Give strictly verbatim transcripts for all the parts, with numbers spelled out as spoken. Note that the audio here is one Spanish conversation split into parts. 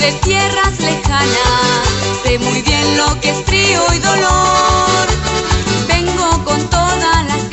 de tierras lejanas, sé muy bien lo que es frío y dolor. Vengo con todas las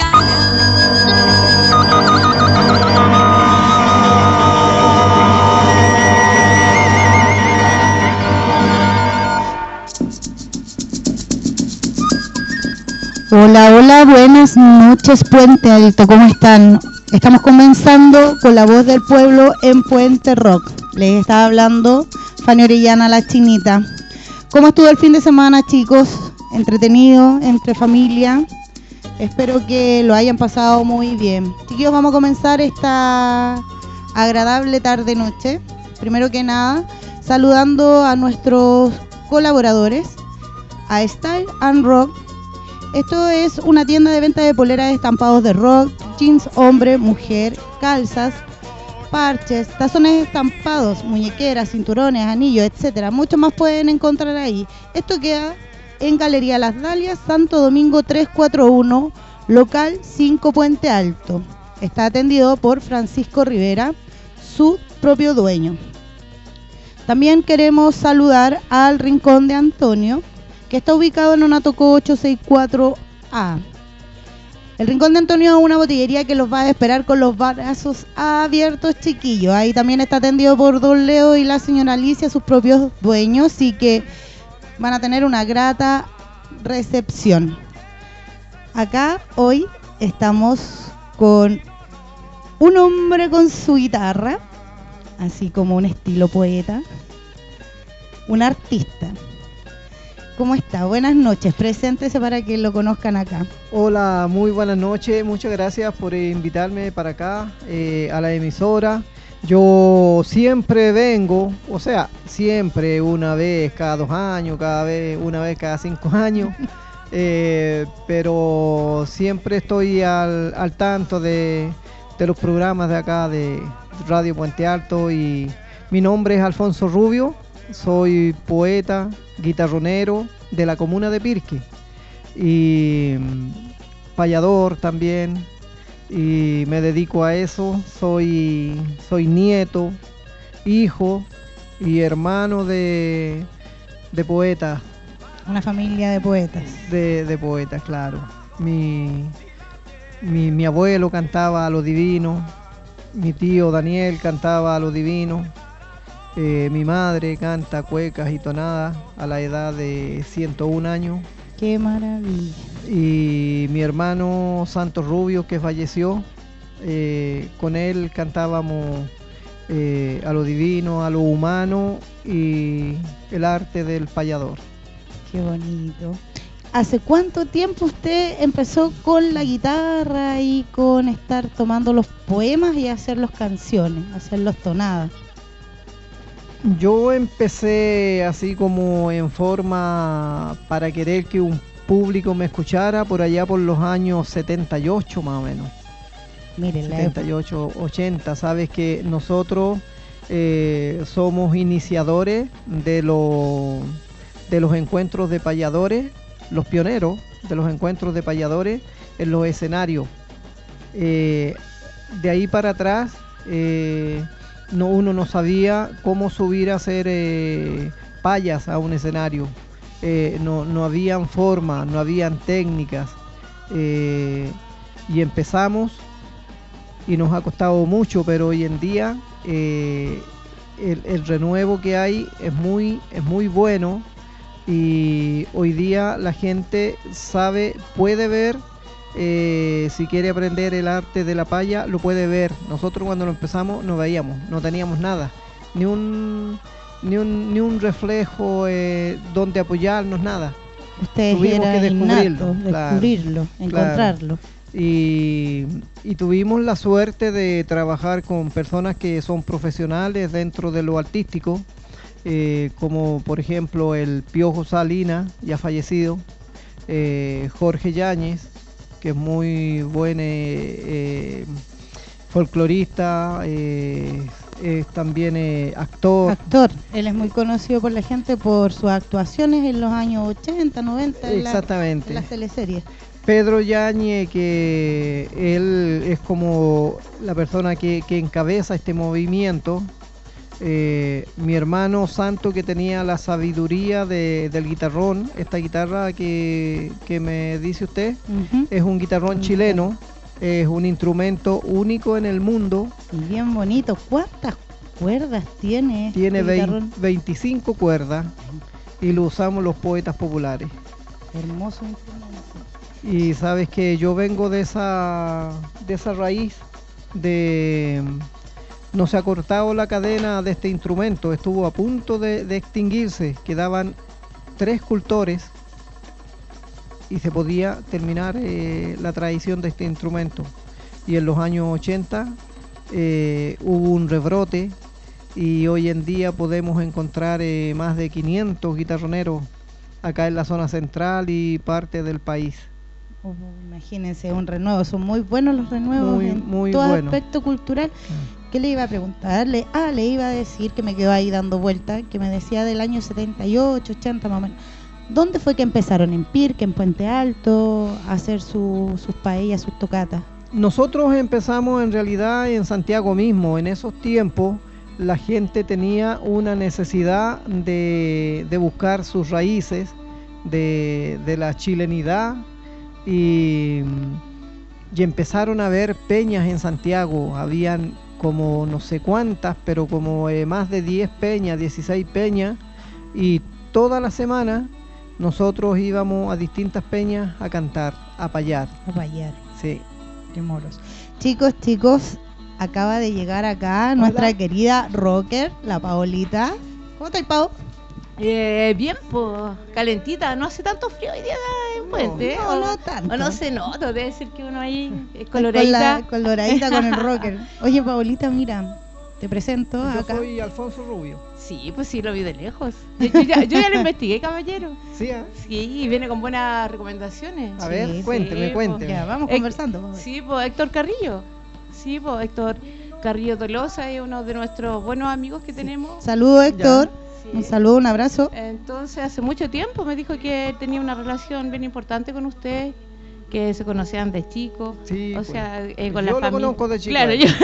Hola, hola, buenas noches Puente Alto, ¿cómo están? Estamos comenzando con la voz del pueblo en Puente Rock. Les estaba hablando Fanny Orellana, la Chinita. ¿Cómo estuvo el fin de semana, chicos? Entretenido, entre familia. Espero que lo hayan pasado muy bien. Chiquillos, vamos a comenzar esta agradable tarde-noche. Primero que nada, saludando a nuestros colaboradores, a Style and Rock. Esto es una tienda de venta de poleras de estampados de rock, jeans hombre, mujer, calzas, parches, tazones estampados, muñequeras, cinturones, anillos, etcétera. Mucho más pueden encontrar ahí. Esto queda en Galería Las Dalias, Santo Domingo trescientos cuarenta y uno, local cinco Puente Alto. Está atendido por Francisco Rivera, su propio dueño. También queremos saludar al Rincón de Antonio, que está ubicado en Onatoco ochocientos sesenta y cuatro A. El Rincón de Antonio es una botillería que los va a esperar con los brazos abiertos, chiquillos. Ahí también está atendido por Don Leo y la señora Alicia, sus propios dueños, y que van a tener una grata recepción. Acá hoy estamos con un hombre con su guitarra, así como un estilo poeta, un artista. ¿Cómo está? Buenas noches, preséntese para que lo conozcan acá. Hola, muy buenas noches, muchas gracias por invitarme para acá, eh, a la emisora. Yo siempre vengo, o sea, siempre una vez cada dos años, cada vez una vez cada cinco años, eh, pero siempre estoy al, al tanto de, de los programas de acá de Radio Puente Alto. Y mi nombre es Alfonso Rubio. Soy poeta, guitarronero de la comuna de Pirque y payador también, y me dedico a eso. Soy, soy nieto, hijo y hermano de, de poetas. Una familia de poetas. De, de poetas, claro. Mi, mi, mi abuelo cantaba a lo divino, mi tío Daniel cantaba a lo divino. Eh, mi madre canta cuecas y tonadas a la edad de ciento un años. ¡Qué maravilla! Y mi hermano Santos Rubio, que falleció, eh, con él cantábamos eh, a lo divino, a lo humano y el arte del payador. ¡Qué bonito! ¿Hace cuánto tiempo usted empezó con la guitarra y con estar tomando los poemas y hacer las canciones, hacer las tonadas? Yo empecé así como en forma para querer que un público me escuchara por allá por los años setenta y ocho más o menos. Miren, setenta y ocho, ochenta. Sabes que nosotros eh, somos iniciadores de, lo, de los encuentros de payadores, los pioneros de los encuentros de payadores en los escenarios. Eh, de ahí para atrás... Eh, No, uno no sabía cómo subir a hacer eh, payas a un escenario. Eh, no, no habían formas, no habían técnicas. Eh, y empezamos y nos ha costado mucho, pero hoy en día eh, el, el renuevo que hay es muy, es muy bueno, y hoy día la gente sabe, puede ver. Eh, si quiere aprender el arte de la paya, lo puede ver. Nosotros cuando lo empezamos no veíamos, no teníamos nada, ni un ni un, ni un reflejo eh, donde apoyarnos, nada. Ustedes tuvimos era que descubrirlo, innato, claro, descubrirlo, encontrarlo. Claro. Y, y tuvimos la suerte de trabajar con personas que son profesionales dentro de lo artístico, eh, como por ejemplo el Piojo Salina, ya fallecido, eh, Jorge Yáñez, que es muy buen eh, eh, folclorista, eh, es también eh, actor. Actor, él es muy conocido por la gente por sus actuaciones en los años ochenta, noventa, Exactamente. en, la, en las teleseries. Pedro Yáñez, que él es como la persona que, que encabeza este movimiento, Eh, mi hermano Santo, que tenía la sabiduría de, del guitarrón, esta guitarra que, que me dice usted, Ujú. es un guitarrón chileno, es un instrumento único en el mundo, Y bien bonito. ¿Cuántas cuerdas tiene este tiene guitarrón? veinticinco cuerdas y lo usamos los poetas populares. Hermoso instrumento. Y sabes que yo vengo de esa, de esa raíz de... No se ha cortado la cadena de este instrumento, estuvo a punto de, de extinguirse, quedaban tres cultores y se podía terminar eh, la tradición de este instrumento. Y en los años ochenta eh, hubo un rebrote y hoy en día podemos encontrar eh, más de quinientos guitarroneros acá en la zona central y parte del país. Oh, imagínense, un renuevo. Son muy buenos los renuevos Muy, en muy todo bueno. aspecto cultural. ¿Qué le iba a preguntar? Le, ah, le iba a decir que me quedó ahí dando vuelta, que me decía del año setenta y ocho, ochenta más o menos. ¿Dónde fue que empezaron? ¿En Pirque, en Puente Alto, a hacer su, sus paellas, sus tocatas? Nosotros empezamos en realidad en Santiago mismo. En esos tiempos la gente tenía una necesidad de, de buscar sus raíces, de, de la chilenidad, y, y empezaron a haber peñas en Santiago. Habían como no sé cuántas, pero como eh, más de diez peñas, dieciséis peñas, y toda la semana nosotros íbamos a distintas peñas a cantar, a payar. A payar. Sí. Qué moros. Chicos, chicos, acaba de llegar acá nuestra Hola. querida rocker, la Paolita. ¿Cómo estás, Pau? Eh, bien, pues, calentita, no hace tanto frío hoy día en Puente, no, ¿eh? no O- tanto. O no se nota, debe ser que uno ahí es Con la coloradita. coloradita con el rocker. Oye, Paolita, mira, te presento Yo acá. soy Alfonso Rubio. Sí, pues sí, lo vi de lejos. Yo, yo ya, yo ya lo investigué, caballero. Sí, ¿eh? Sí, y viene con buenas recomendaciones. A Sí, ver, sí, cuénteme, pues. cuénteme. Ya, vamos Eh, conversando. vamos a ver. Sí, pues Héctor Carrillo. Sí, pues Héctor Carrillo Tolosa es uno de nuestros buenos amigos que tenemos. Saludos, Héctor. Sí. Un saludo, un abrazo. Entonces, hace mucho tiempo me dijo que tenía una relación bien importante con usted, que se conocían de chicos. Sí, o pues. sea, eh, Yo con la lo familia. conozco de chico. Claro, a él. yo.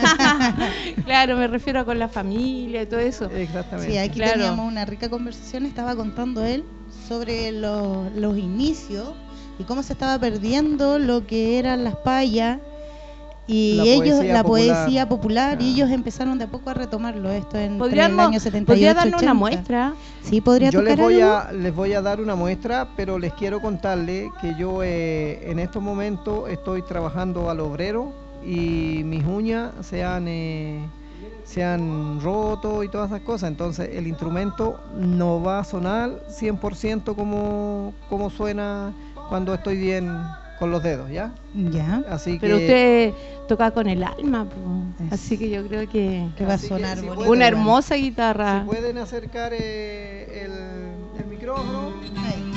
Claro, me refiero a con la familia y todo eso. Exactamente. Sí, aquí Claro. teníamos una rica conversación. Estaba contando él sobre los, los inicios y cómo se estaba perdiendo lo que eran las payas y La ellos, poesía la popular. poesía popular, y Ah. ellos empezaron de a poco a retomarlo. Esto en el Podríamos, año setenta y ocho, podría darnos ochenta. una muestra. Sí, podría Yo les tocar voy, algo. a, les voy a dar una muestra, pero les quiero contarle que yo eh, en estos momentos estoy trabajando al obrero y mis uñas se han, eh, se han roto y todas esas cosas. Entonces el instrumento no va a sonar cien por ciento como, como suena cuando estoy bien con los dedos, ¿ya? Ya, Así Pero que... usted toca con el alma, po. Es- Así que yo creo que que va a Así que sonar si bonito. pueden- una bueno. hermosa ¿Se guitarra. pueden acercar eh, el, el micrófono? Ahí.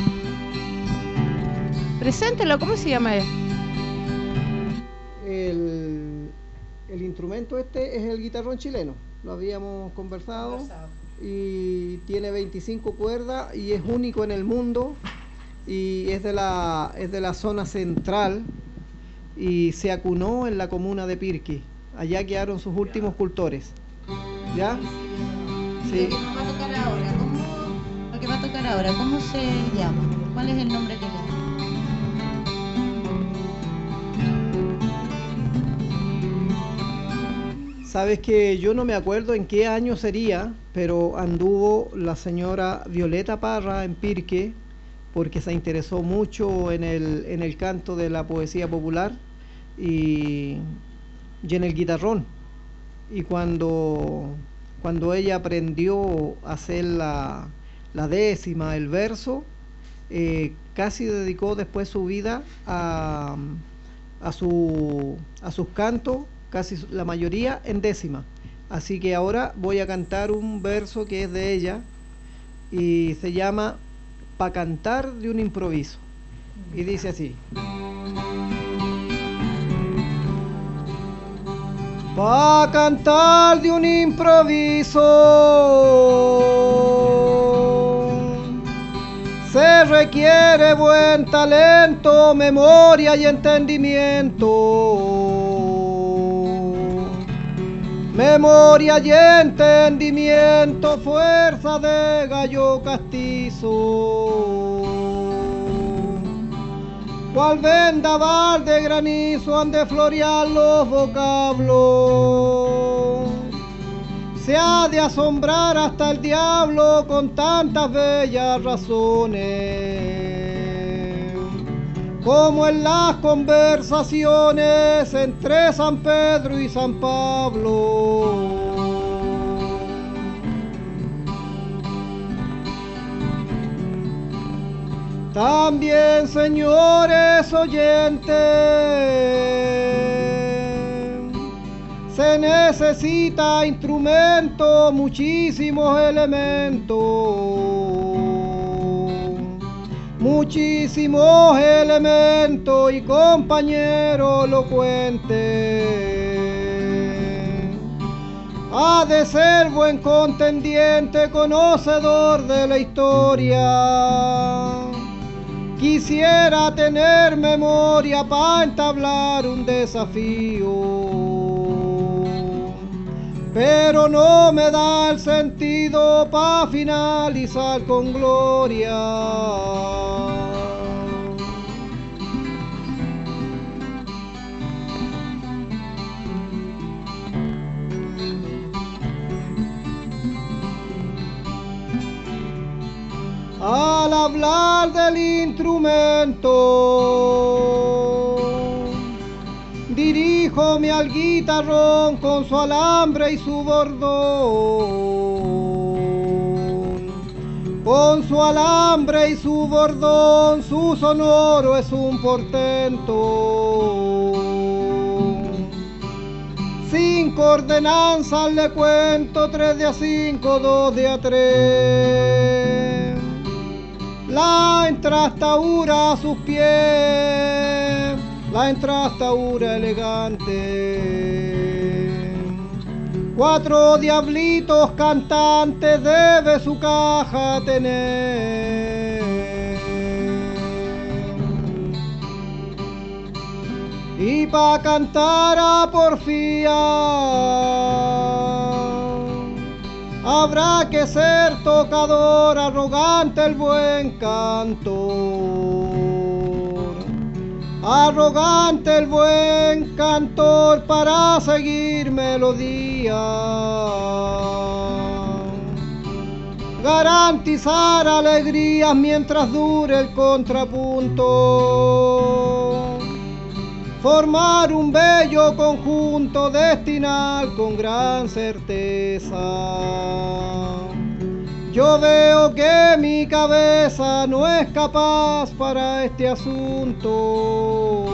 Preséntelo, ¿cómo se llama él? El, el instrumento este es el guitarrón chileno, lo habíamos conversado, y tiene veinticinco cuerdas y es único en el mundo y es de la, es de la zona central y se acunó en la comuna de Pirqui. Allá quedaron sus últimos cultores. ¿Ya? Sí. Lo que nos va a tocar ahora, ¿cómo, lo que va a tocar ahora, ¿cómo se llama? ¿Cuál es el nombre que le da? Sabes que yo no me acuerdo en qué año sería, pero anduvo la señora Violeta Parra en Pirque porque se interesó mucho en el, en el canto de la poesía popular y, y en el guitarrón. Y cuando, cuando ella aprendió a hacer la, la décima, el verso, eh, casi dedicó después su vida a, a, su, a sus cantos, casi su- la mayoría en décima. Así que ahora voy a cantar un verso que es de ella y se llama Pa' cantar de un improviso. Y dice así. Pa' cantar de un improviso se requiere buen talento, memoria y entendimiento. Me memoria y entendimiento, fuerza de gallo castizo. Cual vendaval de granizo han de florear los vocablos. Se ha de asombrar hasta el diablo con tantas bellas razones, como en las conversaciones entre San Pedro y San Pablo. También, señores oyentes, se necesita instrumento, muchísimos elementos, muchísimos elementos y compañeros elocuentes. Ha de ser buen contendiente, conocedor de la historia. Quisiera tener memoria para entablar un desafío, pero no me da el sentido para finalizar con gloria. Al hablar del instrumento, diríjome al guitarrón con su alambre y su bordón. Con su alambre y su bordón, su sonoro es un portento. Cinco ordenanzas le cuento, tres de a cinco, dos de a tres. La entrastaura a sus pies, la entrastaura elegante. Cuatro diablitos cantantes debe su caja tener. Y pa' cantar a porfía habrá que ser tocador, arrogante el buen cantor. Arrogante el buen cantor para seguir melodía. Garantizar alegrías mientras dure el contrapunto. Formar un bello conjunto, destinar con gran certeza. Yo veo que mi cabeza no es capaz para este asunto.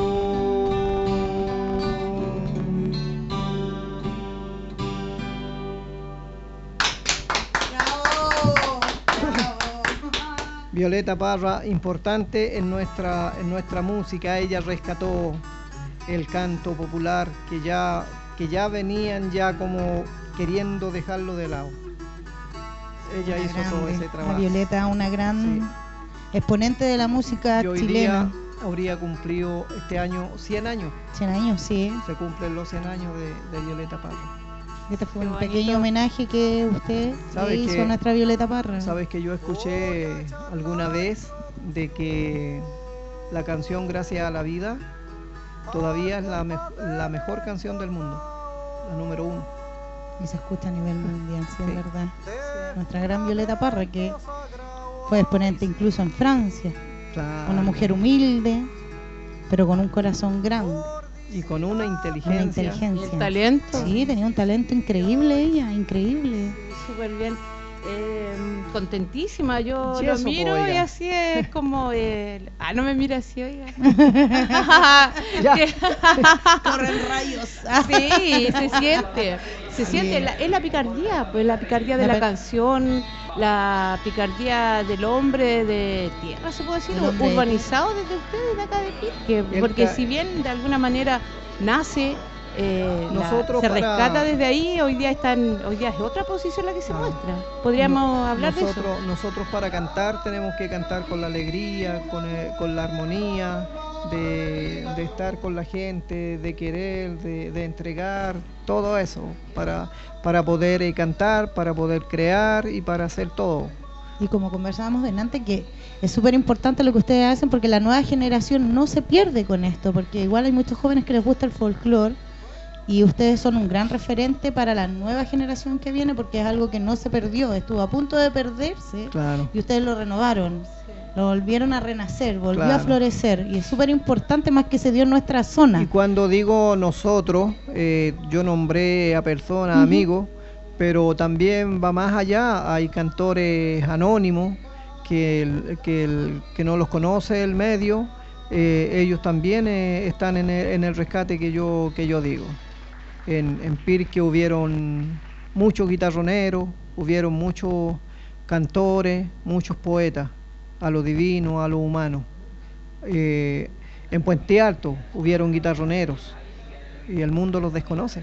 ¡Bravo! ¡Bravo! Violeta Parra, importante en nuestra, en nuestra música. Ella rescató el canto popular que ya, que ya venían ya como queriendo dejarlo de lado. Ella Una hizo grande, todo ese la trabajo. Violeta, una gran Sí. exponente de la música Y hoy chilena. día habría cumplido este año cien años. cien años, sí. Se cumplen los cien años de, de Violeta Parra. Este fue Qué un bonito. pequeño homenaje que usted ¿Sabe le hizo que- a nuestra Violeta Parra. Sabes que yo escuché alguna vez de que la canción Gracias a la Vida todavía es la, me- la mejor canción del mundo, la número uno. Y se escucha a nivel mundial, sí, Sí. es verdad. Nuestra gran Violeta Parra, que fue exponente incluso en Francia. Claro. Una mujer humilde, pero con un corazón grande. Y con una Una inteligencia. inteligencia. El talento. Sí, tenía un talento increíble ella, increíble. Súper bien. Eh, contentísima, yo Y lo eso, miro po, y oiga. así es como el... Ah, no me mira así, oiga. Ya. Que- Corren rayos. Sí, se siente. Se siente, la- es la picardía, pues la picardía de La la, pe- canción, la picardía del hombre de tierra, se puede decir, Del hombre de urbanizado desde ustedes de acá de Pirque. El Porque ca- si bien de alguna manera nace, eh, la- Nosotros se para- rescata desde ahí, hoy día están, hoy día es otra posición la que se Ah. muestra. Podríamos No- hablar de nosotros, eso. Nosotros para cantar tenemos que cantar con la alegría, con, el- con la armonía, de, de estar con la gente, de querer, de, de entregar, todo eso, para, para poder eh, cantar, para poder crear y para hacer todo. Y como conversábamos delante, que es súper importante lo que ustedes hacen, porque la nueva generación no se pierde con esto, porque igual hay muchos jóvenes que les gusta el folclore, y ustedes son un gran referente para la nueva generación que viene, porque es algo que no se perdió, estuvo a punto de perderse, Claro. y ustedes lo renovaron, lo volvieron a renacer, volvió Claro. a florecer, y es súper importante, más que se dio en nuestra zona. Y cuando digo nosotros, eh, yo nombré a personas, Ujú. amigos, pero también va más allá, hay cantores anónimos que, el, que, el, que no los conoce el medio, eh, ellos también eh, están en el, en el rescate que yo, que yo digo. En, en Pirque hubieron muchos guitarroneros, hubieron muchos cantores, muchos poetas, a lo divino, a lo humano. Eh, en Puente Alto hubieron guitarroneros y el mundo los desconoce.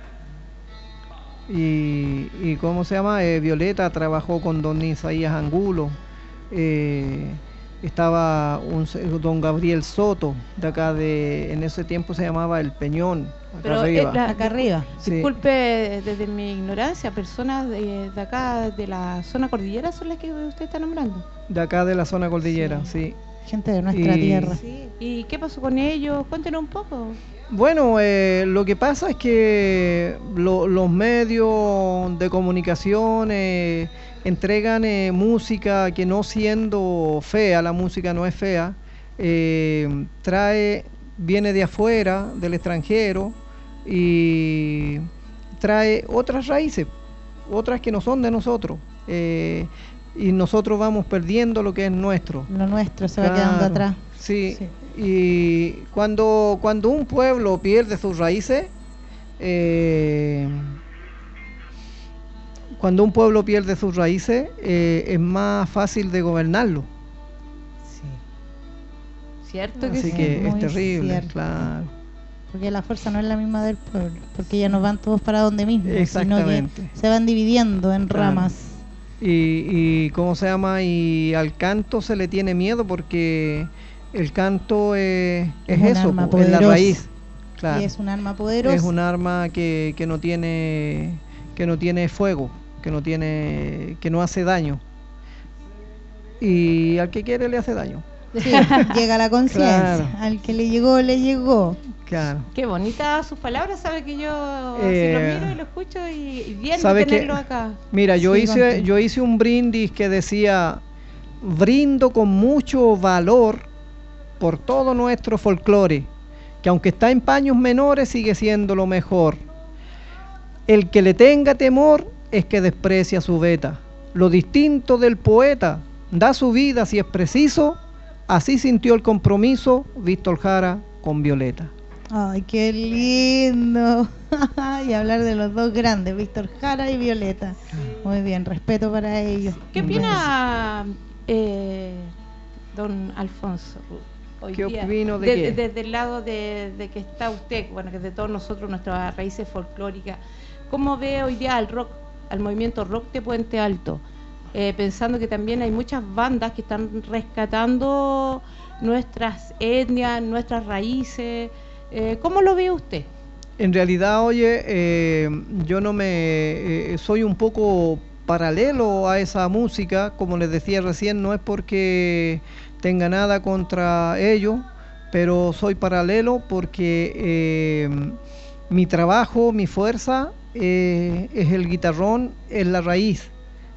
Y, y ¿cómo se llama? Eh, Violeta trabajó con don Isaías Angulo, eh, estaba un, don Gabriel Soto, de acá de, en ese tiempo se llamaba El Peñón, acá Pero, arriba. eh, la- Acá arriba. Sí. Disculpe, desde mi ignorancia, personas de, de acá, de la zona cordillera, son las que usted está nombrando. De acá de la zona cordillera, sí. Gente de nuestra Y- tierra. ¿Y qué pasó con ellos? Cuéntenos un poco. Bueno, eh, lo que pasa es que lo- los medios de comunicación eh, entregan eh, música que, no siendo fea, la música no es fea, eh, trae, viene de afuera, del extranjero, y trae otras raíces, otras que no son de nosotros, eh, y nosotros vamos perdiendo lo que es nuestro. Lo nuestro se va Claro, quedando atrás. Sí, Sí. y cuando, cuando un pueblo pierde sus raíces, eh, cuando un pueblo pierde sus raíces, eh, es más fácil de gobernarlo. ¿Cierto que Así sí? que es muy terrible, cierto. claro. Porque la fuerza no es la misma del pueblo, porque ya no van todos para donde mismo, sino que Exactamente. se van dividiendo en Claro. ramas. Y, y ¿cómo se llama? Y al canto se le tiene miedo porque el canto eh, es Es un eso, arma po, es la poderosa. raíz. Claro. Y es un arma poderosa. Es un arma que, que no tiene que no tiene fuego, que no tiene que no hace daño. Y al que quiere le hace daño. Sí, llega la conciencia. Claro. Al que le llegó, le llegó. Claro. Qué bonitas sus palabras, sabe que yo Eh, así lo miro y lo escucho y, y bien ¿sabe de qué? tenerlo acá. Mira, yo Sí, hice contento. yo hice un brindis que decía: brindo con mucho valor por todo nuestro folclore, que aunque está en paños menores sigue siendo lo mejor. El que le tenga temor es que desprecia su beta. Lo distinto del poeta da su vida si es preciso. Así sintió el compromiso Víctor Jara con Violeta. Ay, qué lindo. Y hablar de los dos grandes, Víctor Jara y Violeta. Muy bien, respeto para ellos. ¿Qué opina eh, don Alfonso hoy ¿Qué día? opino de De- qué? Desde el lado de, de que está usted, bueno, que de todos nosotros, nuestras raíces folclóricas, ¿cómo ve hoy día al rock, al movimiento rock de Puente Alto? Eh, pensando que también hay muchas bandas que están rescatando nuestras etnias, nuestras raíces. Eh, ¿Cómo lo ve usted? En realidad, oye, eh, yo no me... eh, soy un poco paralelo a esa música, como les decía recién, no es porque tenga nada contra ellos, pero soy paralelo porque eh, mi trabajo, mi fuerza eh, es el guitarrón, es la raíz.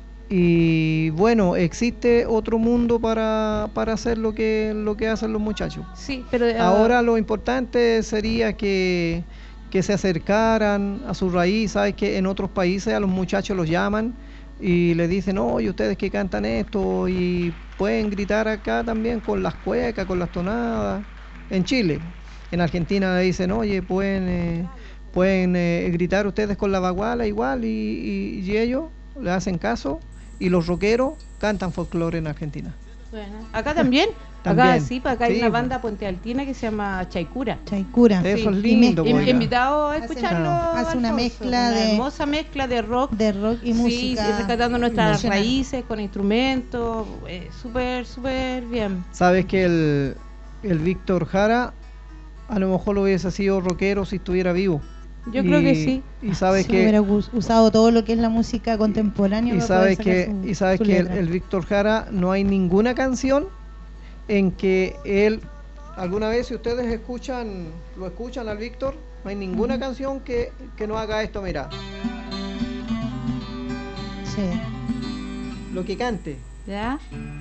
Y bueno, existe otro mundo para, para hacer lo que, lo que hacen los muchachos. Sí, pero eh, Ahora lo importante sería que, que se acercaran a su raíz. Sabes que en otros países a los muchachos los llaman y les dicen: oye, ustedes que cantan esto, y pueden gritar acá también con las cuecas, con las tonadas. En Chile, en Argentina le dicen: oye, pueden, eh, pueden eh, gritar ustedes con la baguala igual, y, y, y ellos le hacen caso, y los rockeros cantan folclore en Argentina. bueno, acá también, acá También, sí, acá hay sí, una pues. banda puentealtina que se llama Chaicura. Chaicura. Eso es Y lindo, mezcla- pues. Invi- Invitado a Hace- escucharlo. hace una Alfonso, mezcla una de- hermosa mezcla de rock. de rock y Sí, música. sí, rescatando nuestras nacional. raíces con instrumentos, eh, súper, súper bien. Sabes que el, el Víctor Jara a lo mejor lo hubiese sido rockero si estuviera vivo. Yo y, creo que sí. Y sabes Si que hubiera usado todo lo que es la música contemporánea. y para sabes poder sacar que su- y sabes su que el, letra. el Víctor Jara no hay ninguna canción en que él alguna vez si ustedes escuchan lo escuchan al Víctor, no hay ninguna Ujú. canción que, que no haga esto, mira, Sí. lo que cante ¿Ya?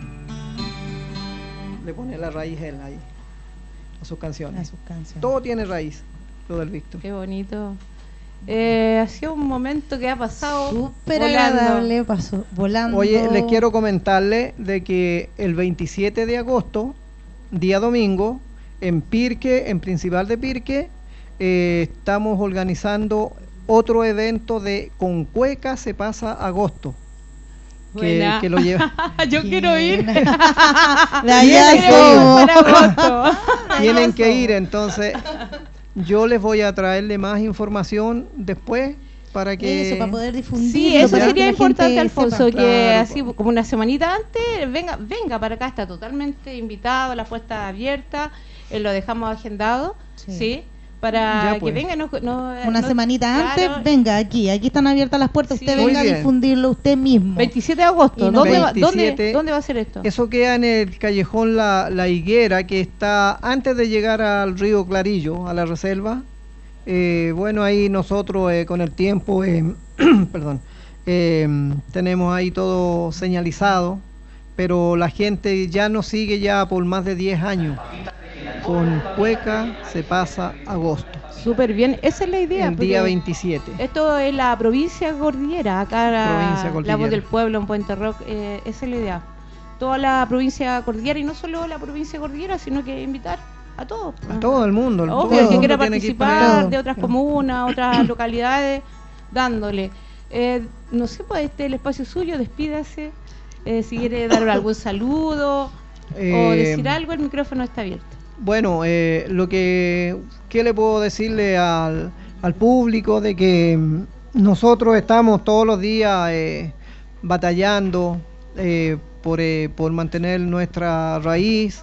le pone la raíz él ahí a sus A canciones. sus canciones. Todo tiene raíz, lo del Víctor. Qué bonito. Eh, ha sido un momento que ha pasado Súper volando. agradable, pasó volando. Oye, les quiero comentarle de que el veintisiete de agosto, día domingo, en Pirque, en Principal de Pirque, eh, estamos organizando otro evento de Con Cueca se pasa agosto. Que, Buena. que lo lleva, Yo quiero ir. De allá Tiene que somos. Para agosto. tienen que ir, entonces yo les voy a traerle más información después para que Eso, para poder difundir. Sí, eso Ya. sería importante, Alfonso, que Claro, así po. como una semanita antes, venga, venga para acá, está totalmente invitado, la puesta abierta, eh, lo dejamos agendado, Sí. sí, para Ya, que pues. venga. No, no- Una no- semanita claro, antes, venga aquí, aquí están abiertas las puertas, Sí. usted Muy venga a bien. difundirlo usted mismo. veintisiete de agosto, Y no- ¿dónde, va, dónde, veintisiete, dónde va a ser esto? eso queda en el callejón La, La Higuera, que está antes de llegar al río Clarillo, a la reserva. Eh, bueno, ahí nosotros eh, con el tiempo, eh, perdón, eh, tenemos ahí todo señalizado, pero la gente ya nos sigue ya por más de diez años. Con Cueca se pasa agosto, Súper bien, esa es la idea. el porque día veintisiete. Esto es la provincia cordillera, acá la, Provincia la cordillera. voz del pueblo en Puente Rock, eh, esa es la idea. Toda la provincia cordillera, y no solo la provincia cordillera, sino que invitar a todos. A todo el mundo, el- Obvio, todo el el que mundo quiera tiene que ir para participar allá. de otras Sí. comunas, otras localidades, dándole. Eh, no sé, pues este es el espacio suyo, despídase. Eh, si quiere dar algún saludo o Eh, decir algo, el micrófono está abierto. Bueno, eh, lo que ¿qué le puedo decirle al, al público de que mm, nosotros estamos todos los días eh, batallando eh, por, eh, por mantener nuestra raíz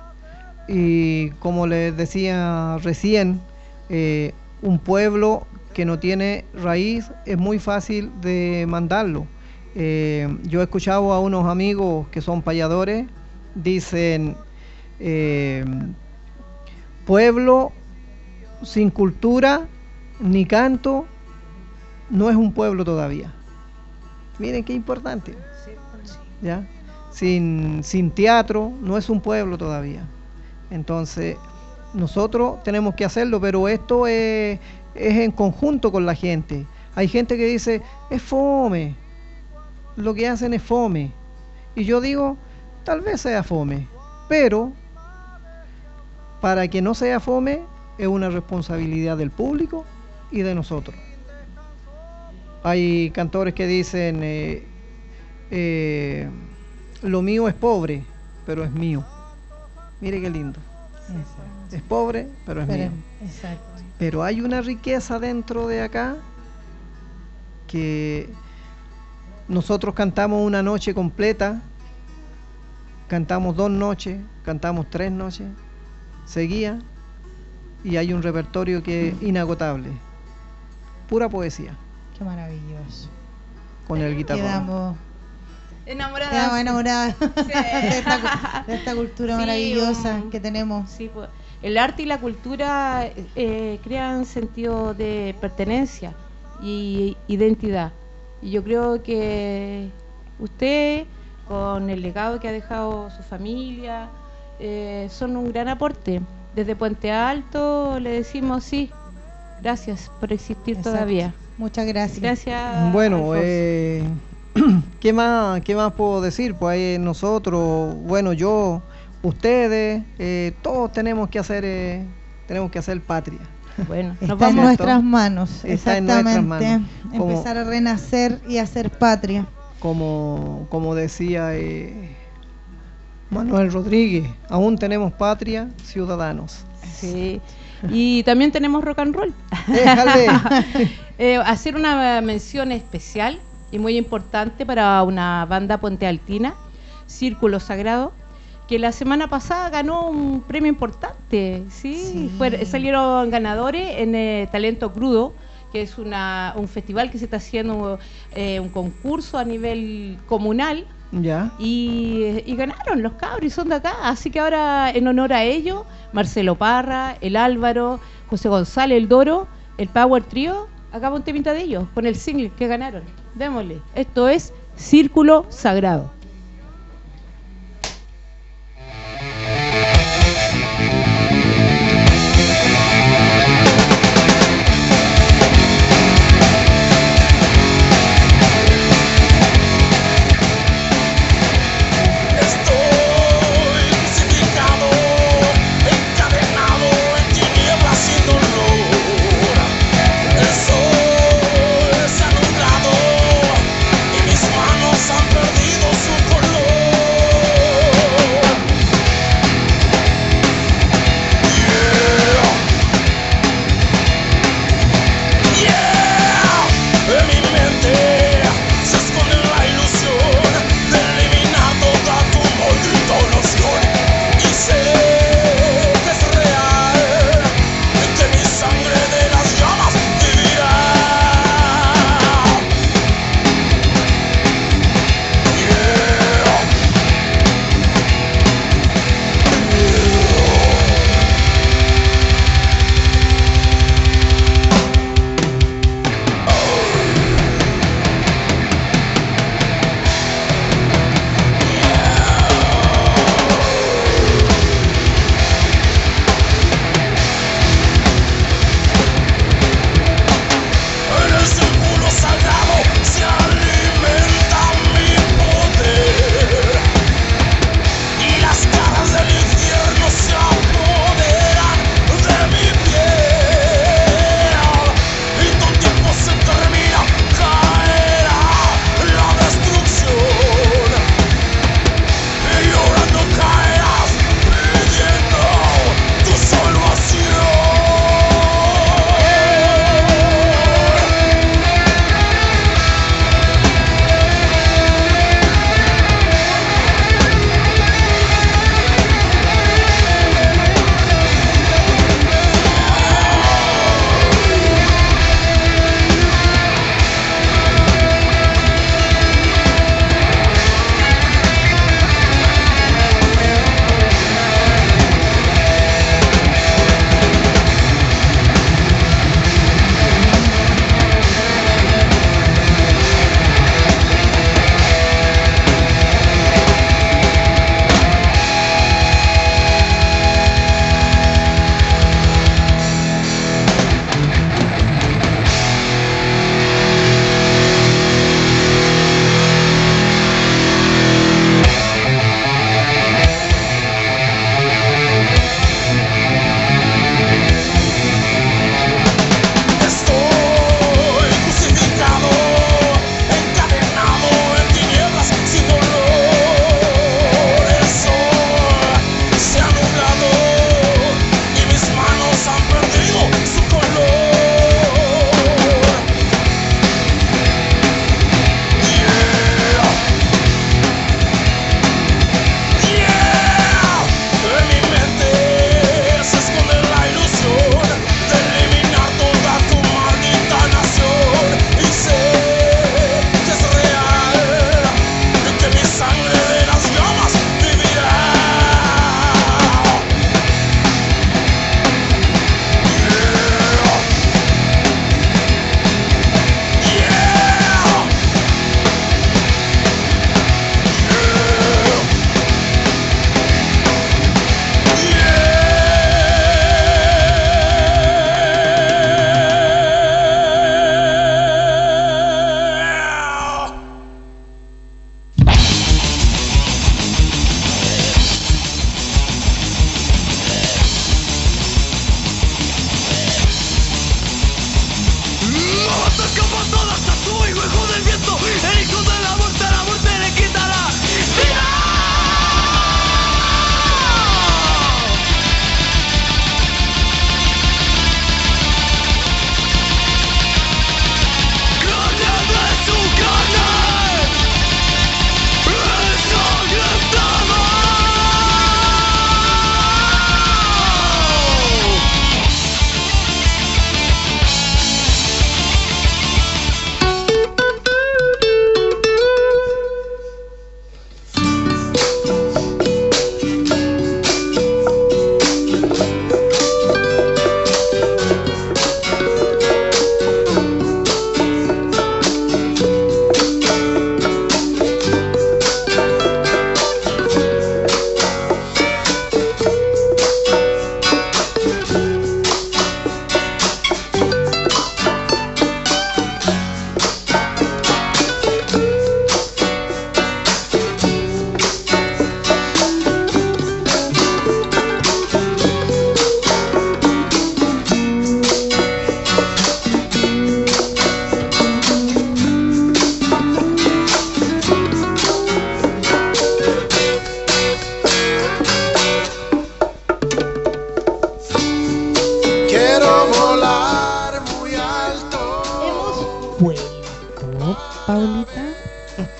y como les decía recién, eh, un pueblo que no tiene raíz es muy fácil de mandarlo. Eh, yo he escuchado a unos amigos que son payadores, dicen... eh, pueblo sin cultura ni canto no es un pueblo todavía. Miren qué importante. ¿Ya? Sin, sin teatro no es un pueblo todavía. Entonces, nosotros tenemos que hacerlo, pero esto es, es en conjunto con la gente. Hay gente que dice, es fome, lo que hacen es fome. Y yo digo, tal vez sea fome, pero para que no sea fome es una responsabilidad del público y de nosotros. Hay cantores que dicen, eh, eh, lo mío es pobre, pero es mío. Mire qué lindo. Exacto. Es pobre, pero es Pero- mío. exacto. Pero hay una riqueza dentro de acá que nosotros cantamos una noche completa, cantamos dos noches, cantamos tres noches, seguía, y hay un repertorio que es inagotable, pura poesía, Qué maravilloso. con el guitarrón. Quedamos, Enamorada. quedamos enamoradas de, esta, cu- de esta cultura Sí, maravillosa un- que tenemos. Sí, pues, el arte y la cultura eh, crean sentido de pertenencia y identidad. Y yo creo que usted, con el legado que ha dejado su familia, eh, son un gran aporte. Desde Puente Alto le decimos sí, gracias por existir Exacto. todavía. Muchas gracias. Gracias. Bueno, Alfonso. eh, ¿qué más, qué más puedo decir? Pues eh, nosotros, bueno, yo, ustedes, eh, todos tenemos que hacer, eh, tenemos que hacer patria. Bueno, nos Está en vamos. nuestras manos, Está en nuestras exactamente. manos. Como- Empezar a renacer y hacer patria. Como, como decía eh, Manuel Rodríguez, aún tenemos patria, ciudadanos. Sí. Y también tenemos rock and roll. Déjale. Eh, hacer una mención especial y muy importante para una banda puentealtina, Círculo Sagrado, que la semana pasada ganó un premio importante, ¿sí? Sí. Fue- salieron ganadores en eh, Talento Crudo, que es una, un festival que se está haciendo, eh, un concurso a nivel comunal, Ya. y, y ganaron los cabros y son de acá, así que ahora en honor a ellos, Marcelo Parra, el Álvaro, José González, el Doro, el Power Trio, acaba un temita de ellos, con el single que ganaron. Démosle, esto es Círculo Sagrado. Estoy crucificado, encadenado en tinieblas sin dolor. El sol se ha nublado y mis manos han perdido su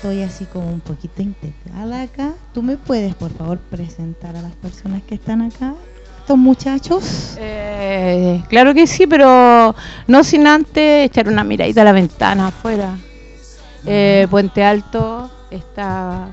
estoy así como un poquito integrada acá. ¿Tú me puedes, por favor, presentar a las personas que están acá? Estos muchachos. Eh, claro que sí, pero no sin antes echar una miradita a la ventana afuera. Eh, Puente Alto está,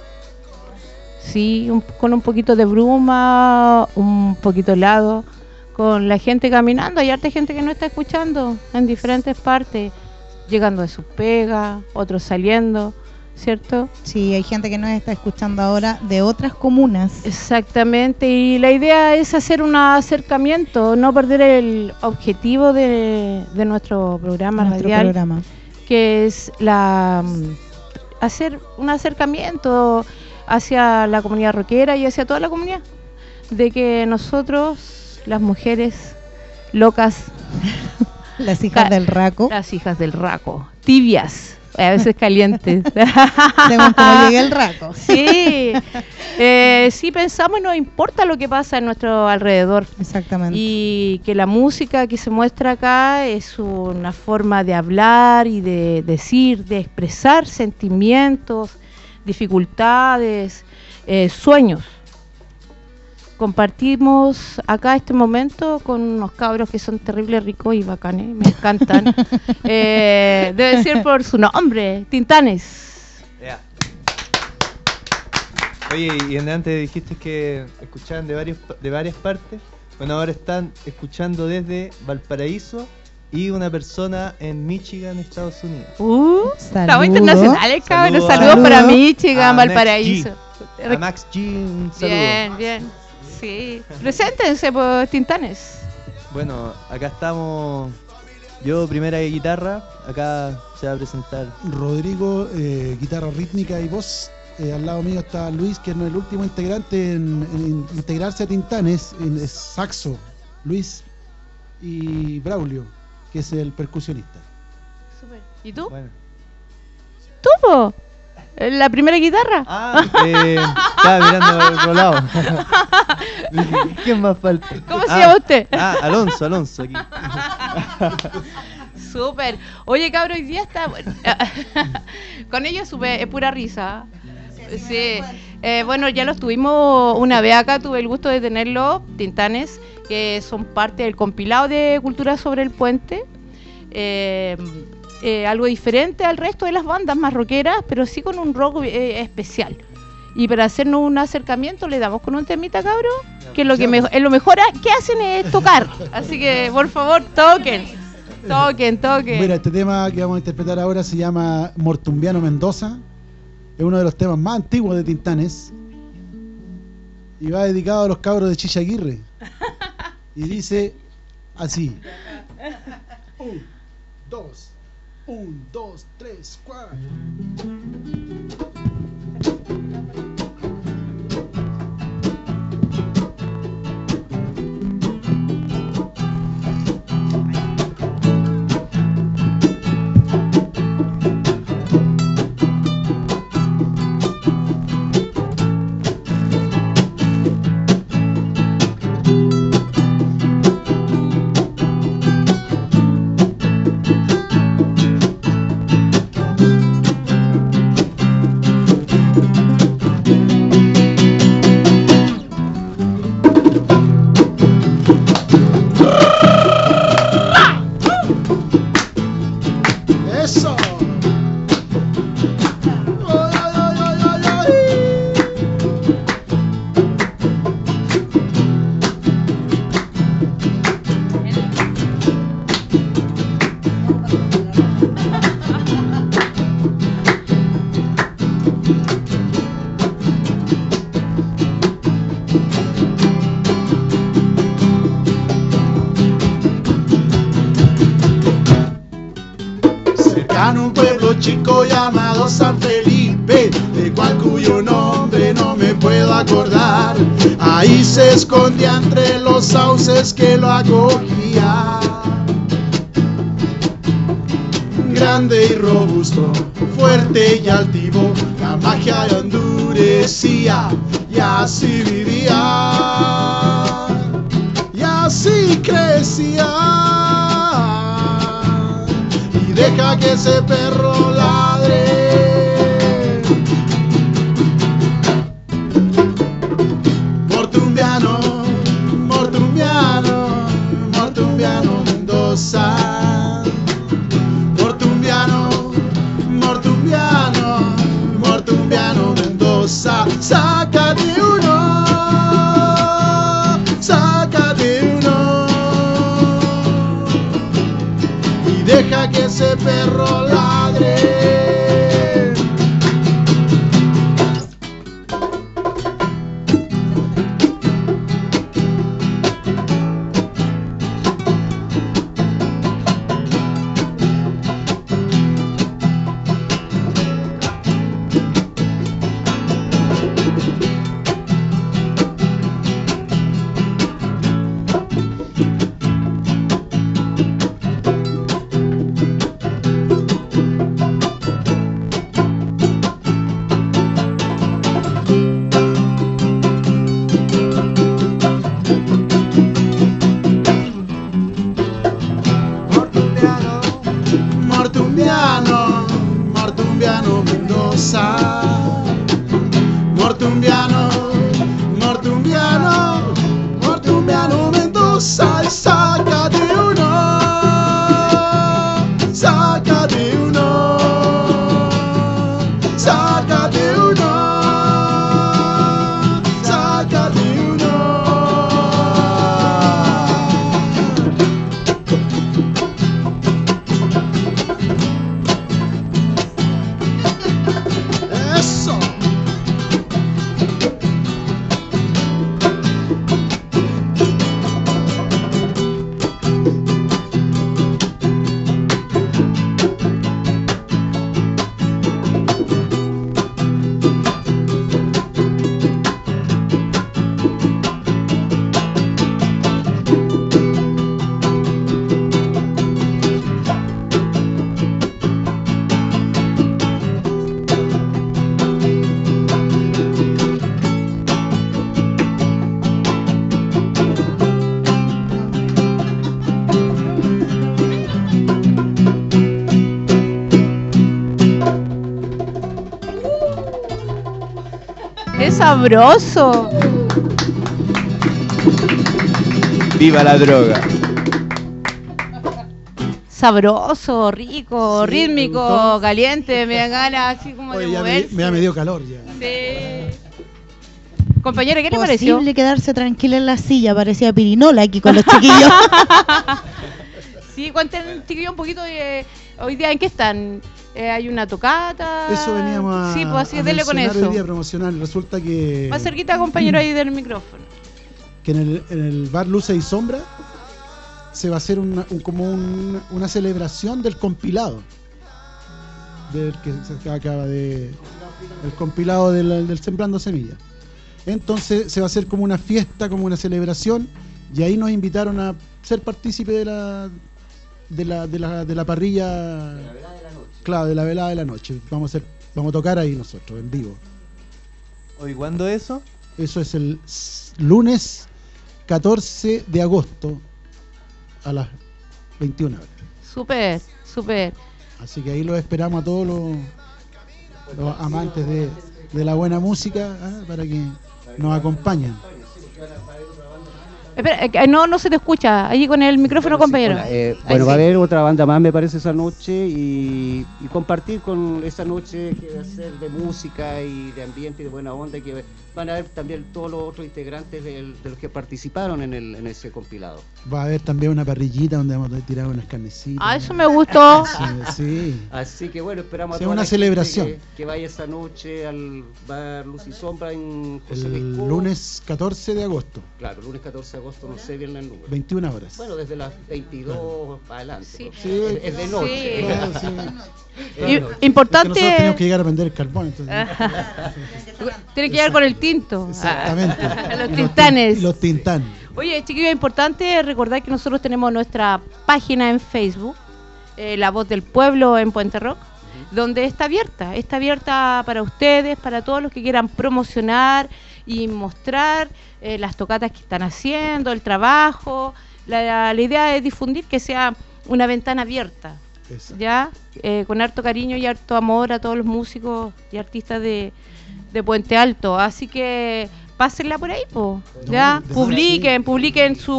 sí, un- con un poquito de bruma, un poquito helado, con la gente caminando. Hay harta gente que no está escuchando en diferentes partes, llegando de su pega, otros saliendo, ¿cierto? Sí, hay gente que nos está escuchando ahora de otras comunas. Exactamente, y la idea es hacer un acercamiento, no perder el objetivo de, de nuestro programa Nuestro radial, programa. que es la mm, hacer un acercamiento hacia la comunidad rockera y hacia toda la comunidad, de que nosotros, las mujeres locas, Las hijas Ca- del Raco. las hijas del Raco, tibias, a veces calientes. Según cómo llegue el Raco. Sí, eh, sí pensamos y nos importa lo que pasa en nuestro alrededor. Exactamente. Y que la música que se muestra acá es una forma de hablar y de decir, de expresar sentimientos, dificultades, eh, sueños. Compartimos acá este momento con unos cabros que son terribles, ricos y bacanes, me encantan. Eh, debe ser por su nombre, Tintanes. Ya. Oye, y en antes dijiste que escuchaban de varios de varias partes. Bueno, ahora están escuchando desde Valparaíso y una persona en Michigan, Estados Unidos. Uh, Saludos. estamos internacionales, cabros. Saludos Saludos a- para Michigan, a Max Valparaíso. A Max G, un saludo. Bien, bien. Sí. Preséntense, pues, Tintanes. Bueno, acá estamos. Yo, primera de guitarra. Acá se va a presentar. Rodrigo, eh, guitarra rítmica y voz. Eh, al lado mío está Luis, que no es el último integrante en, en integrarse a Tintanes, en, es saxo. Luis y Braulio, que es el percusionista. ¿Y tú? Bueno. ¿Tú, po? ¿La primera guitarra? Ah, eh, estaba mirando al otro lado. Dije, ¿quién más falta? ¿Cómo se Ah, llama usted? Ah, Alonso, Alonso aquí. Súper. Oye, cabrón, hoy día está bueno. Con ellos sube, es pura risa. Sí. Eh, bueno, ya los tuvimos una vez acá, tuve el gusto de tenerlos, Tintanes, que son parte del compilado de Cultura sobre el Puente. Eh, eh, algo diferente al resto de las bandas más rockeras, pero sí con un rock eh, especial. Y para hacernos un acercamiento le damos con un temita, cabrón, que es lo que me- es lo mejor a- que hacen es tocar. Así que, por favor, toquen. Toquen, toquen. Mira, este tema que vamos a interpretar ahora se llama Mortumbiano Mendoza. Es uno de los temas más antiguos de Tintanes. Y va dedicado a los cabros de Chicha Aguirre. Y dice así. Un, dos, un, dos, tres, cuatro. Eso. Ay, ay, ay, ay, ay. Cercano a un pueblo chico llamado San Felipe, de cual cuyo nombre no me puedo acordar. Ahí se escondía entre los sauces que lo acogía. Grande y robusto, fuerte y altivo, la magia lo endurecía y así vivía. Y así crecía. Y deja que ese perro ladre. Mortumbiano Mendoza, sácate uno, sácate uno y deja que ese perro ladre. Mortumbiano, Mortumbiano Mendoza, Mortumbiano, Mortumbiano, Mortumbiano Mendoza, y sácate uno, sácate uno, sácate uno, sácate uno. Eso. ¡Es sabroso! Viva la droga. Sabroso, rico, Sí, ¿te rítmico, gustó? caliente, me dan ganas así como Oye, de ya me, moverse. me, me dio calor ya. Sí. Compañera, ¿qué le pareció? Imposible quedarse tranquila en la silla, parecía pirinola aquí con los chiquillos. Sí, cuenten, chiquillos, un poquito de... Hoy día, ¿en qué están? Eh, ¿Hay una tocata? Eso veníamos a, Sí, pues así, a denle con mencionar eso. hoy día promocional. Resulta que, Más cerquita, compañero, ahí del micrófono. que en, el, en el bar Luces y Sombra se va a hacer una, un- como un- una celebración del compilado. Del que se acaba de. El compilado del, del Sembrando Semillas. Entonces se va a hacer como una fiesta, como una celebración, y ahí nos invitaron a ser partícipe de la de la, de la, de la parrilla. Claro, de la velada de la noche. Vamos a hacer, vamos a tocar ahí nosotros, en vivo. ¿Hoy cuándo eso? Eso es el s- lunes catorce de agosto a las veintiuna horas. Súper, súper. Así que ahí los esperamos a todos los, los amantes de, de la buena música, ¿ah? Para que nos acompañen. Espera, eh, no, no se te escucha. Ahí con el micrófono, compañero. Hola, eh, Ahí bueno, va a sí. haber otra banda más, me parece, esa noche y, y compartir con esa noche que va a ser de música y de ambiente y de buena onda, y que van a ver también todos los otros integrantes del- de los que participaron en, el, en ese compilado. Va a haber también una parrillita donde vamos a tirar unas carnecitas. Ah, eso me gustó. Sí, sí. Así que bueno, esperamos Sí, a toda una la gente celebración. que, que vaya esa noche al bar Luz y Sombra en José El Lescú. lunes catorce de agosto, Claro, lunes catorce de agosto, no sé bien el número. veintiuna horas. Bueno, desde las veintidós para adelante. Sí. ¿no? Sí. Es, es de noche. Sí. Claro, sí. Es de Y- noche. Porque nosotros importante. tenemos que llegar a vender el carbón. Entonces, Tiene que llegar con el tinto. exactamente. Ah, Y los tin- tintanes. y los tintanes. Oye, chiquillos, es importante recordar que nosotros tenemos nuestra página en Facebook, eh, La Voz del Pueblo en Puente Rock, donde está abierta, está abierta para ustedes, para todos los que quieran promocionar y mostrar eh, las tocatas que están haciendo, el trabajo. La, la idea es difundir, que sea una ventana abierta, Exacto. ya eh, con harto cariño y harto amor a todos los músicos y artistas de, de Puente Alto. Así que pásenla por ahí, po, No, ya de- publiquen, sí. publiquen su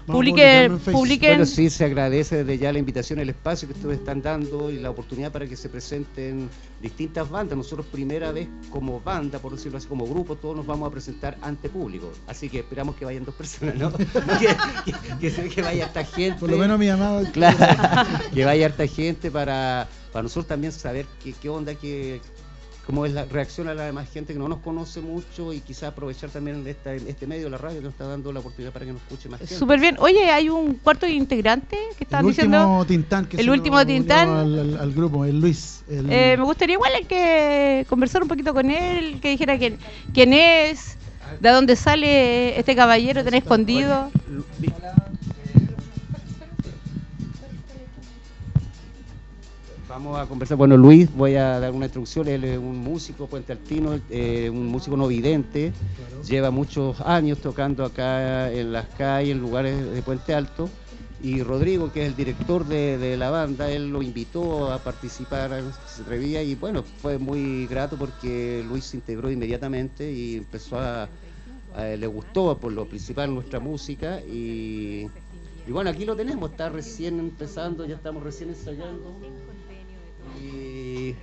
a publiquen, publicarlo en Facebook. publiquen. Bueno, sí, se agradece desde ya la invitación, el espacio que ustedes están dando y la oportunidad para que se presenten distintas bandas. Nosotros primera vez como banda, por decirlo así, como grupo, todos nos vamos a presentar ante público. Así que esperamos que vayan dos personas, ¿no? que, que, que, se- que vaya harta gente. Por lo menos mi amado. Claro, que vaya harta gente para, para nosotros también saber qué, qué onda, qué, cómo es la reacción a la demás gente que no nos conoce mucho y quizás aprovechar también esta, este medio, la radio, que nos está dando la oportunidad para que nos escuche más gente. Súper bien. Oye, hay un cuarto integrante que El estaban último diciendo. Tintán que el se último nos unió Tintán. Al, al- al grupo, el Luis. el- Eh, me gustaría igual el que conversar un poquito con él, que dijera quién, quién es, de dónde sale este caballero tan escondido. Vamos a conversar. Bueno, Luis, voy a dar una introducción. Él es un músico puente altino, eh, un músico no vidente. Lleva muchos años tocando acá en las calles, en lugares de Puente Alto. Y Rodrigo, que es el director de, de la banda, él lo invitó a participar, se atrevía, y bueno, fue muy grato porque Luis se integró inmediatamente y empezó a, a- le gustó por lo principal nuestra música y, y bueno, aquí lo tenemos, está recién empezando, ya estamos recién ensayando. Y...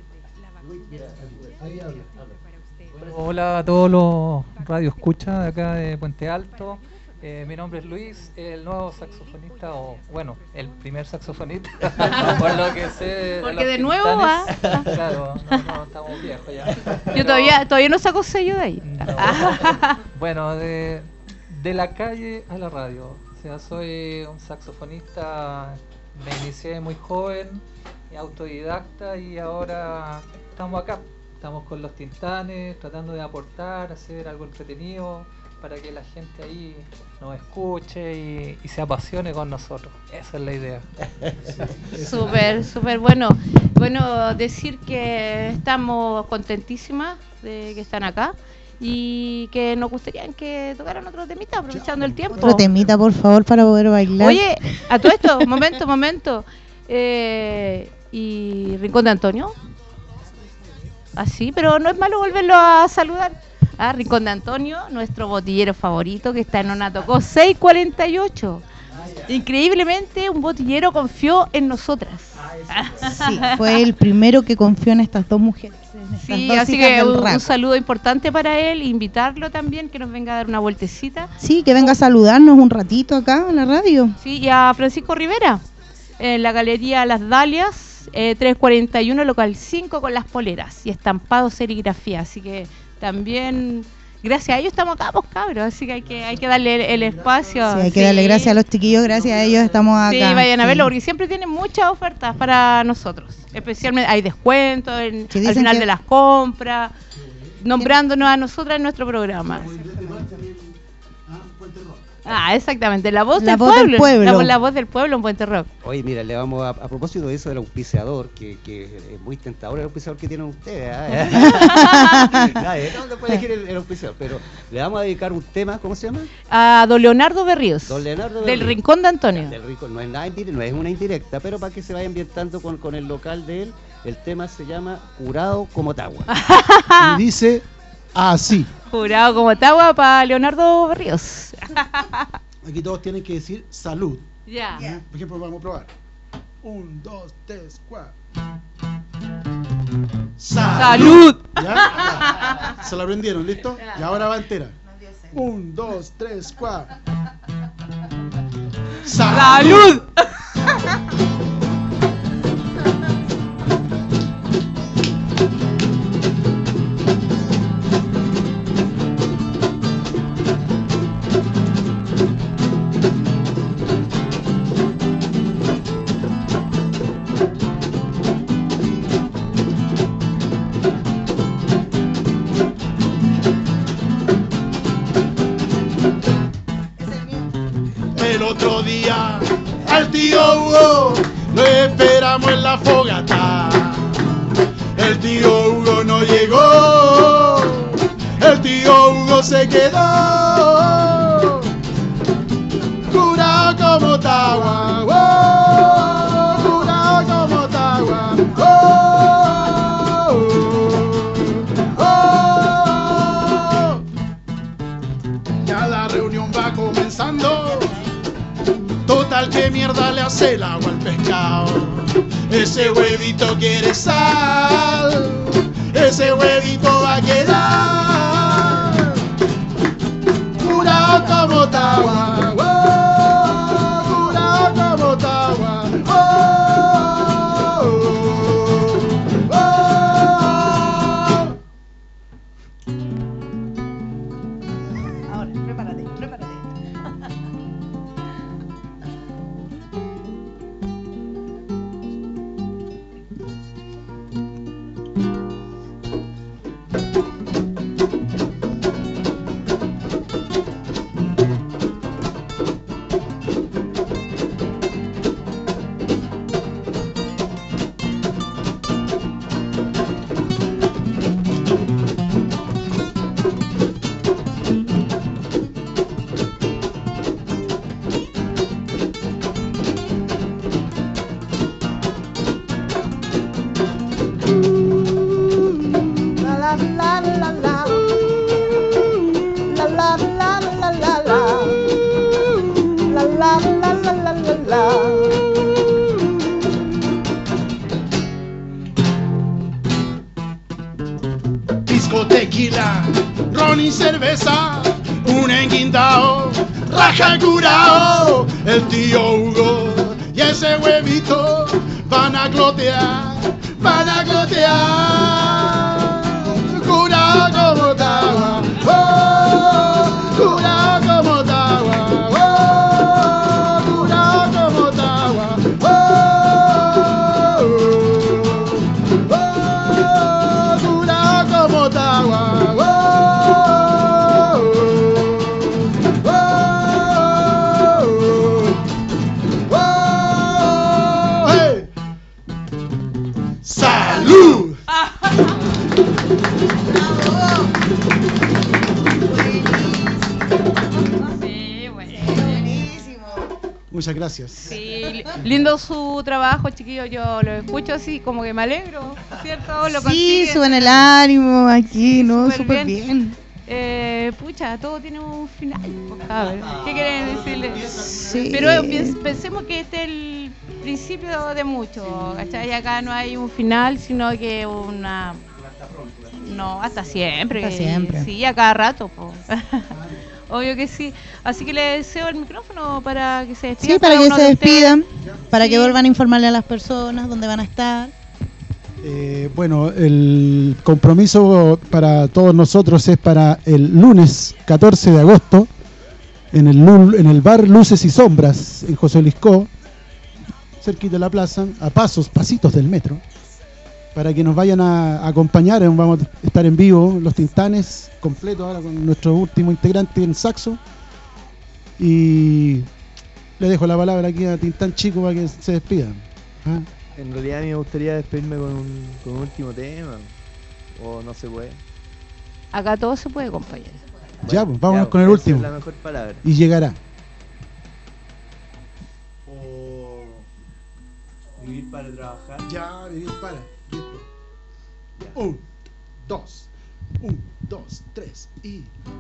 Hola a todos los radioescuchas de acá de Puente Alto. Eh, mi nombre es Luis, el nuevo saxofonista, o bueno, el primer saxofonista, por lo que sé. de Porque los de nuevo, Tintanes. ¿ah? Claro, no, no, estamos viejos ya. Yo Pero- todavía todavía no saco sello de ahí. No. Bueno, de, de la calle a la radio. O sea, soy un saxofonista, me inicié muy joven, autodidacta, y ahora estamos acá. Estamos con los Tintanes, tratando de aportar, hacer algo entretenido para que la gente ahí nos escuche y, y se apasione con nosotros. Esa es la idea. Súper, súper bueno. Bueno, decir que estamos contentísimas de que están acá y que nos gustaría que tocaran otro temita, aprovechando el tiempo. Otro temita, por favor, para poder bailar. Oye, a todo esto, momento, momento. Eh, ¿Y Rincón de Antonio? Así, pero no es malo volverlo a saludar. Ah, Rincón de Antonio, nuestro botillero favorito, que está en una tocó seis cuarenta y ocho. Increíblemente, un botillero confió en nosotras. Sí, fue el primero que confió en estas dos mujeres. en estas Sí, dos así hijas que del un, rap. un saludo importante para él, invitarlo también, que nos venga a dar una vueltecita. Sí, que venga a saludarnos un ratito acá en la radio. Sí, y a Francisco Rivera, en la galería Las Dalias, eh, trescientos cuarenta y uno, local cinco, con las poleras y estampado serigrafía. Así que también, gracias a ellos estamos acá, pues cabros, así que hay que, hay que darle el, el espacio. Sí, hay que darle gracias a los chiquillos, gracias a ellos estamos acá. Sí, vayan a sí. verlo, porque siempre tienen muchas ofertas para nosotros. Especialmente hay descuentos en- Que al dicen final que- de las compras, nombrándonos a nosotras en nuestro programa. Ah, exactamente, la voz, La del, voz del pueblo, pueblo. La, voz- la voz del pueblo en Puente Rock. Oye, mira, le vamos a, a propósito de eso del auspiciador, que, que es muy tentador el auspiciador que tienen ustedes. ¿ah? Nadie, no, no puede elegir el, el auspiciador, pero le vamos a dedicar un tema, ¿cómo se llama? A don Leonardo Berríos, Don Leonardo del Berríos. Rincón de Antonio. Del Rincón. No es nada indire- no es una indirecta, pero para que se vaya ambientando con, con el local de él, el tema se llama Jurado como Tagua. Y dice así. Jurado como Tagua para Leonardo Berríos. Aquí todos tienen que decir salud. Ya. ¿Ya? Por ejemplo, vamos a probar. Un, dos, tres, cuatro. ¡Salud! ¿Ya? Se la aprendieron, ¿listo? Y ahora va entera. Un, dos, tres, cuatro. ¡Salud! El otro día al tío Hugo lo esperamos en la fogata. El tío Hugo no llegó, el tío Hugo se quedó. Jurado como Tagua, oh, jurado como Tagua, oh, oh, oh. Ya la reunión va comenzando. tal que mierda le hace el agua al pescado. Ese huevito quiere sal, ese huevito va a quedar curado como tagua, oh, curado como tagua, oh, oh, oh. Ahora, prepárate, prepárate. Pisco, tequila, ron y cerveza, un enguindao, raja curao, el tío Hugo y ese huevito van a glotear, van a glotear, curao como tagua, oh, curao como tagua, oh, curao como tagua, oh, oh, curao como tagua, oh, oh, oh, oh, hey. ¡Salud! Sí, buenísimo. Muchas gracias. Sí, li- lindo su trabajo, chiquillos. Yo lo escucho así, como que me alegro, ¿cierto? Lo Sí, consiguen. suben el ánimo aquí, ¿no? Súper Súper bien. bien. Eh, pucha, todo tiene un final. pues, cabrón. ¿Qué quieren decirle? Sí. Pero piens- pensemos que este es el principio de mucho, ¿cachai? Acá no hay un final, sino que una... No, hasta siempre. Hasta siempre. Sí, a cada rato. po. Obvio que sí. Así que le deseo el micrófono para que se despida. Sí, para cada que uno se de ustedes. despidan, para que Sí. vuelvan a informarle a las personas dónde van a estar. Eh, bueno, el compromiso para todos nosotros es para el lunes catorce de agosto en el, Lu- en el bar Luces y Sombras en José Liscó, cerquita de la plaza, a pasos, pasitos del metro, para que nos vayan a acompañar. Vamos a estar en vivo, Los Tintanes, completo ahora con nuestro último integrante en saxo. Y le dejo la palabra aquí a Tintán Chico para que se despida. ¿Ah? En realidad a mí me gustaría despedirme con un, con un último tema. O no se puede. Acá todo se puede, compañero. Ya, Bueno, pues, vámonos ya, con el esa último. Es la mejor palabra. Y llegará. O vivir para trabajar. Ya, vivir para. Listo. Un, dos, un, dos, tres y.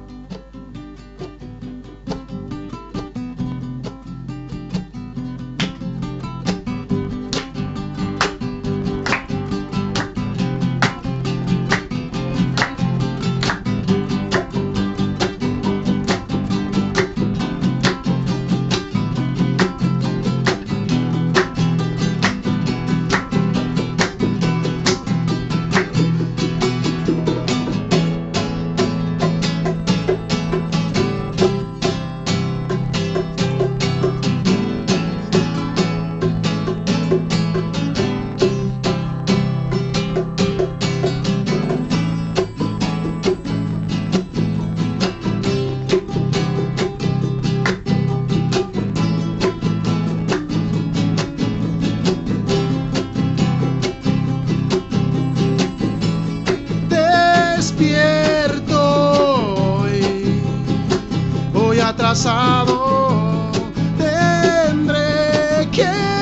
Despierto hoy, hoy atrasado, tendré que